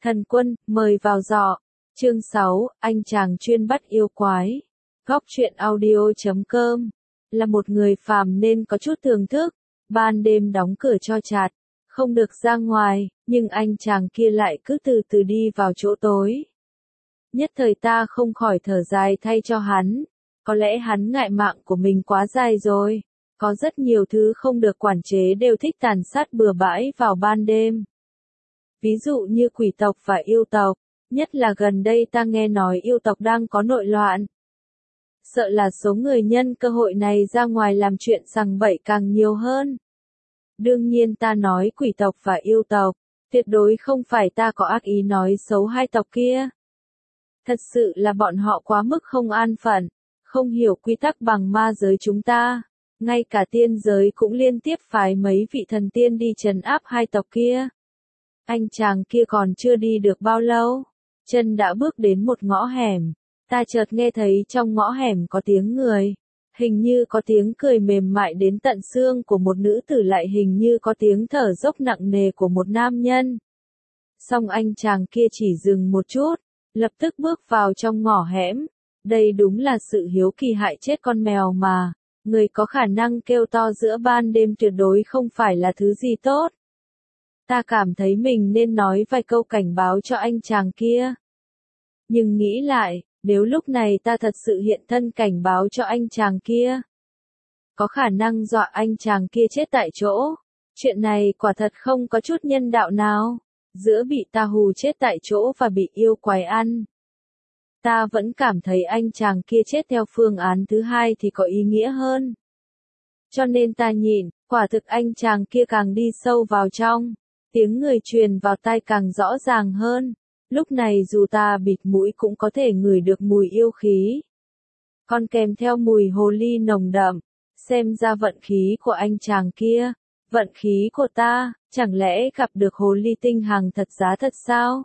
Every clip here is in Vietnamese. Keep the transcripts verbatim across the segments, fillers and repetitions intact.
Thần Quân, mời vào giỏ. Chương sáu, anh chàng chuyên bắt yêu quái. Góc truyện audio chấm com. Là một người phàm nên có chút thưởng thức, ban đêm đóng cửa cho chặt, không được ra ngoài, nhưng anh chàng kia lại cứ từ từ đi vào chỗ tối. Nhất thời ta không khỏi thở dài thay cho hắn, có lẽ hắn ngại mạng của mình quá dài rồi, có rất nhiều thứ không được quản chế đều thích tàn sát bừa bãi vào ban đêm. Ví dụ như quỷ tộc và yêu tộc, nhất là gần đây ta nghe nói yêu tộc đang có nội loạn. Sợ là số người nhân cơ hội này ra ngoài làm chuyện sằng bậy càng nhiều hơn. Đương nhiên ta nói quỷ tộc và yêu tộc, tuyệt đối không phải ta có ác ý nói xấu hai tộc kia. Thật sự là bọn họ quá mức không an phận, không hiểu quy tắc bằng ma giới chúng ta. Ngay cả tiên giới cũng liên tiếp phái mấy vị thần tiên đi trấn áp hai tộc kia. Anh chàng kia còn chưa đi được bao lâu, chân đã bước đến một ngõ hẻm, ta chợt nghe thấy trong ngõ hẻm có tiếng người, hình như có tiếng cười mềm mại đến tận xương của một nữ tử, lại hình như có tiếng thở dốc nặng nề của một nam nhân. Song anh chàng kia chỉ dừng một chút, lập tức bước vào trong ngõ hẻm. Đây đúng là sự hiếu kỳ hại chết con mèo mà, người có khả năng kêu to giữa ban đêm tuyệt đối không phải là thứ gì tốt. Ta cảm thấy mình nên nói vài câu cảnh báo cho anh chàng kia. Nhưng nghĩ lại, nếu lúc này ta thật sự hiện thân cảnh báo cho anh chàng kia, có khả năng dọa anh chàng kia chết tại chỗ. Chuyện này quả thật không có chút nhân đạo nào, giữa bị ta hù chết tại chỗ và bị yêu quái ăn. Ta vẫn cảm thấy anh chàng kia chết theo phương án thứ hai thì có ý nghĩa hơn. Cho nên ta nhìn, quả thực anh chàng kia càng đi sâu vào trong, tiếng người truyền vào tai càng rõ ràng hơn. Lúc này dù ta bịt mũi cũng có thể ngửi được mùi yêu khí. Còn kèm theo mùi hồ ly nồng đậm, xem ra vận khí của anh chàng kia, vận khí của ta, chẳng lẽ gặp được hồ ly tinh hàng thật giá thật sao?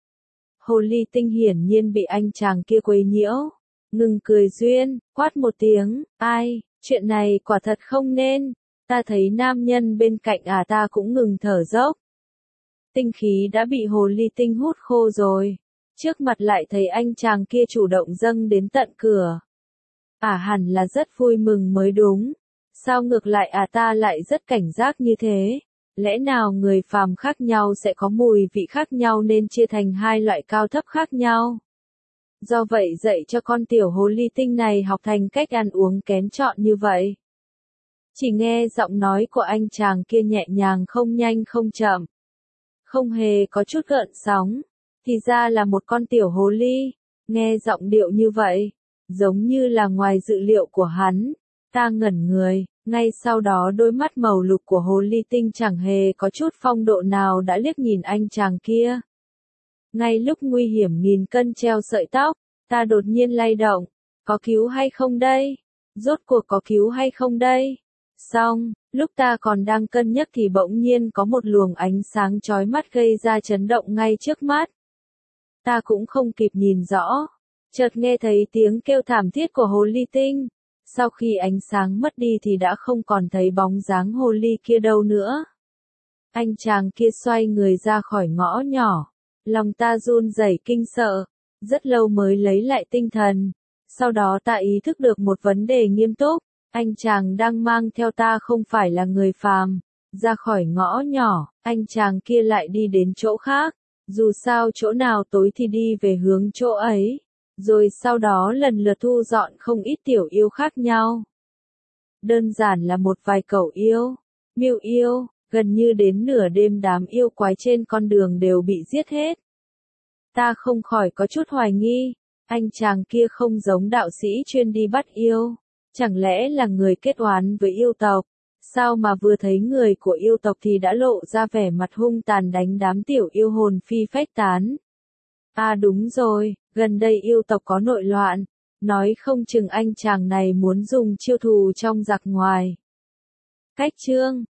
Hồ ly tinh hiển nhiên bị anh chàng kia quấy nhiễu, ngừng cười duyên, quát một tiếng, ai, chuyện này quả thật không nên. Ta thấy nam nhân bên cạnh à ta cũng ngừng thở dốc. Tinh khí đã bị hồ ly tinh hút khô rồi, trước mặt lại thấy anh chàng kia chủ động dâng đến tận cửa. À hẳn là rất vui mừng mới đúng, sao ngược lại à ta lại rất cảnh giác như thế? Lẽ nào người phàm khác nhau sẽ có mùi vị khác nhau nên chia thành hai loại cao thấp khác nhau? Do vậy dạy cho con tiểu hồ ly tinh này học thành cách ăn uống kén chọn như vậy. Chỉ nghe giọng nói của anh chàng kia nhẹ nhàng không nhanh không chậm, không hề có chút gợn sóng, thì ra là một con tiểu hồ ly. Nghe giọng điệu như vậy, giống như là ngoài dự liệu của hắn. Ta ngẩn người, ngay sau đó đôi mắt màu lục của hồ ly tinh chẳng hề có chút phong độ nào đã liếc nhìn anh chàng kia. Ngay lúc nguy hiểm nghìn cân treo sợi tóc, ta đột nhiên lay động, có cứu hay không đây? Rốt cuộc có cứu hay không đây? Xong, lúc ta còn đang cân nhắc thì bỗng nhiên có một luồng ánh sáng chói mắt gây ra chấn động ngay trước mắt. Ta cũng không kịp nhìn rõ, chợt nghe thấy tiếng kêu thảm thiết của hồ ly tinh. Sau khi ánh sáng mất đi thì đã không còn thấy bóng dáng hồ ly kia đâu nữa. Anh chàng kia xoay người ra khỏi ngõ nhỏ, lòng ta run rẩy kinh sợ, rất lâu mới lấy lại tinh thần. Sau đó ta ý thức được một vấn đề nghiêm túc. Anh chàng đang mang theo ta không phải là người phàm. Ra khỏi ngõ nhỏ, anh chàng kia lại đi đến chỗ khác. Dù sao chỗ nào tối thì đi về hướng chỗ ấy. Rồi sau đó lần lượt thu dọn không ít tiểu yêu khác nhau. Đơn giản là một vài cẩu yêu, miêu yêu, gần như đến nửa đêm đám yêu quái trên con đường đều bị giết hết. Ta không khỏi có chút hoài nghi, anh chàng kia không giống đạo sĩ chuyên đi bắt yêu. Chẳng lẽ là người kết oán với yêu tộc? Sao mà vừa thấy người của yêu tộc thì đã lộ ra vẻ mặt hung tàn đánh đám tiểu yêu hồn phi phách tán? À đúng rồi, gần đây yêu tộc có nội loạn, nói không chừng anh chàng này muốn dùng chiêu thù trong giặc ngoài. Cách chương